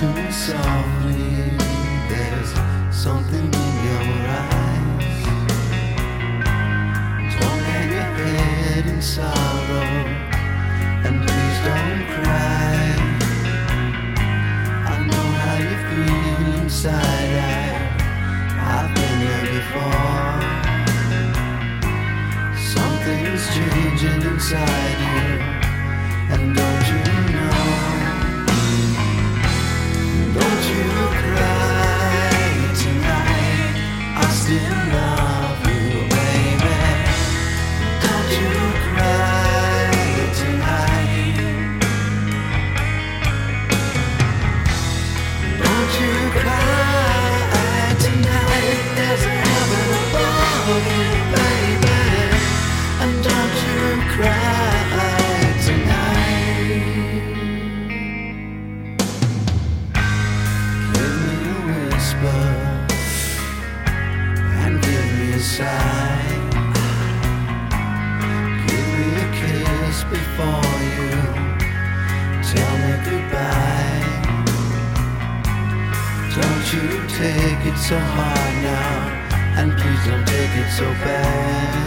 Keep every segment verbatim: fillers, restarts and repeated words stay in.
to me softly, there's something in your eyes. Don't hang your head in sorrow, and please don't cry. I know how you feel inside, I, I've been there before. Something's changing inside you, and don't you know? Don't you cry tonight, I still love you, baby. Don't you cry tonight. Don't you cry tonight, there's a heaven above you, baby. And don't you cry tonight. Give me a whisper and give me a sigh. Give me a kiss before you tell me goodbye. Don't you take it so hard now, and please don't take it so bad.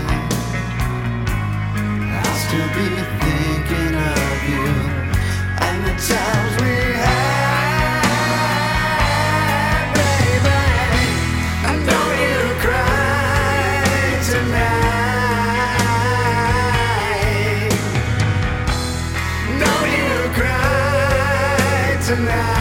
I'll still be thinking of you and the times we had, baby. And don't you cry tonight. Don't you cry tonight.